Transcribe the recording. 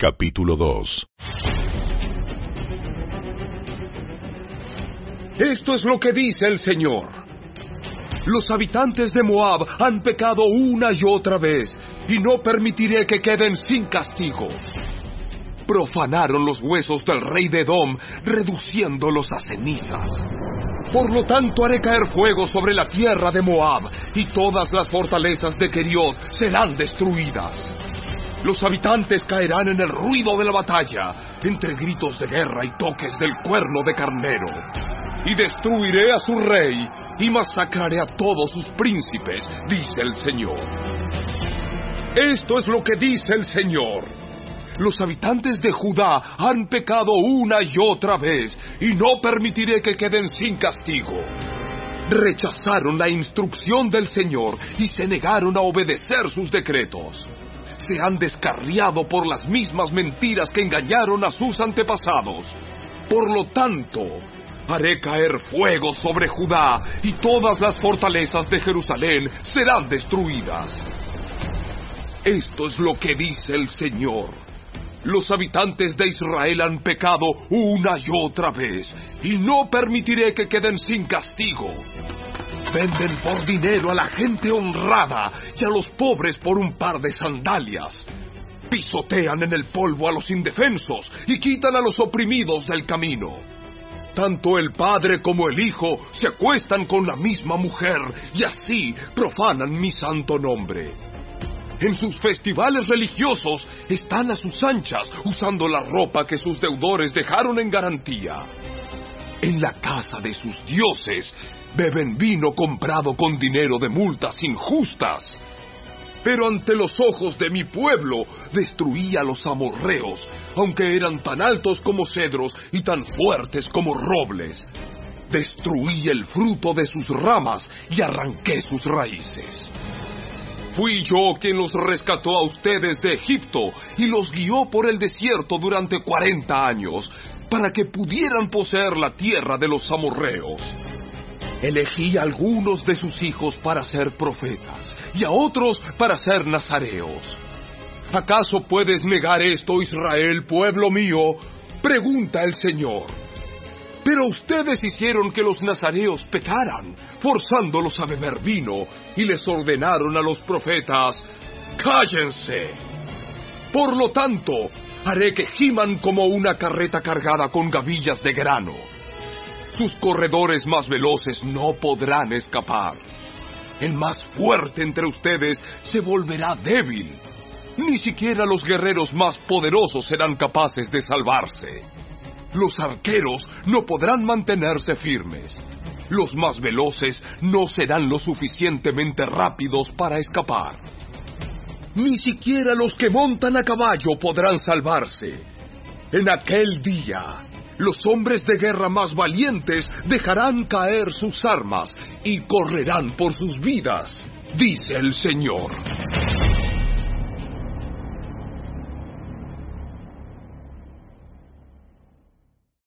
Capítulo 2. Esto es lo que dice el Señor. Los habitantes de Moab han pecado una y otra vez, y no permitiré que queden sin castigo. Profanaron los huesos del rey de Edom, reduciéndolos a cenizas. Por lo tanto haré caer fuego sobre la tierra de Moab, y todas las fortalezas de Keriot serán destruidas. Los habitantes caerán en el ruido de la batalla, entre gritos de guerra y toques del cuerno de carnero. Y destruiré a su rey, y masacraré a todos sus príncipes, dice el Señor. Esto es lo que dice el Señor. Los habitantes de Judá han pecado una y otra vez, y no permitiré que queden sin castigo. Rechazaron la instrucción del Señor y se negaron a obedecer sus decretos. Se han descarriado por las mismas mentiras que engañaron a sus antepasados. Por lo tanto, haré caer fuego sobre Judá, y todas las fortalezas de Jerusalén serán destruidas. Esto es lo que dice el Señor. Los habitantes de Israel han pecado una y otra vez, y no permitiré que queden sin castigo. Venden por dinero a la gente honrada y a los pobres por un par de sandalias. Pisotean en el polvo a los indefensos y quitan a los oprimidos del camino. Tanto el padre como el hijo se acuestan con la misma mujer y así profanan mi santo nombre. En sus festivales religiosos están a sus anchas, usando la ropa que sus deudores dejaron en garantía. En la casa de sus dioses beben vino comprado con dinero de multas injustas. Pero ante los ojos de mi pueblo destruí a los amorreos, aunque eran tan altos como cedros y tan fuertes como robles. Destruí el fruto de sus ramas y arranqué sus raíces. Fui yo quien los rescató a ustedes de Egipto y los guió por el desierto durante 40 años, para que pudieran poseer la tierra de los amorreos. Elegí a algunos de sus hijos para ser profetas y a otros para ser nazareos. ¿Acaso puedes negar esto, Israel, pueblo mío?, pregunta el Señor. Pero ustedes hicieron que los nazareos pecaran, forzándolos a beber vino, y les ordenaron a los profetas: ¡cállense! Por lo tanto, haré que giman como una carreta cargada con gavillas de grano. Sus corredores más veloces no podrán escapar. El más fuerte entre ustedes se volverá débil. Ni siquiera los guerreros más poderosos serán capaces de salvarse. Los arqueros no podrán mantenerse firmes. Los más veloces no serán lo suficientemente rápidos para escapar. Ni siquiera los que montan a caballo podrán salvarse. En aquel día, los hombres de guerra más valientes dejarán caer sus armas y correrán por sus vidas, dice el Señor.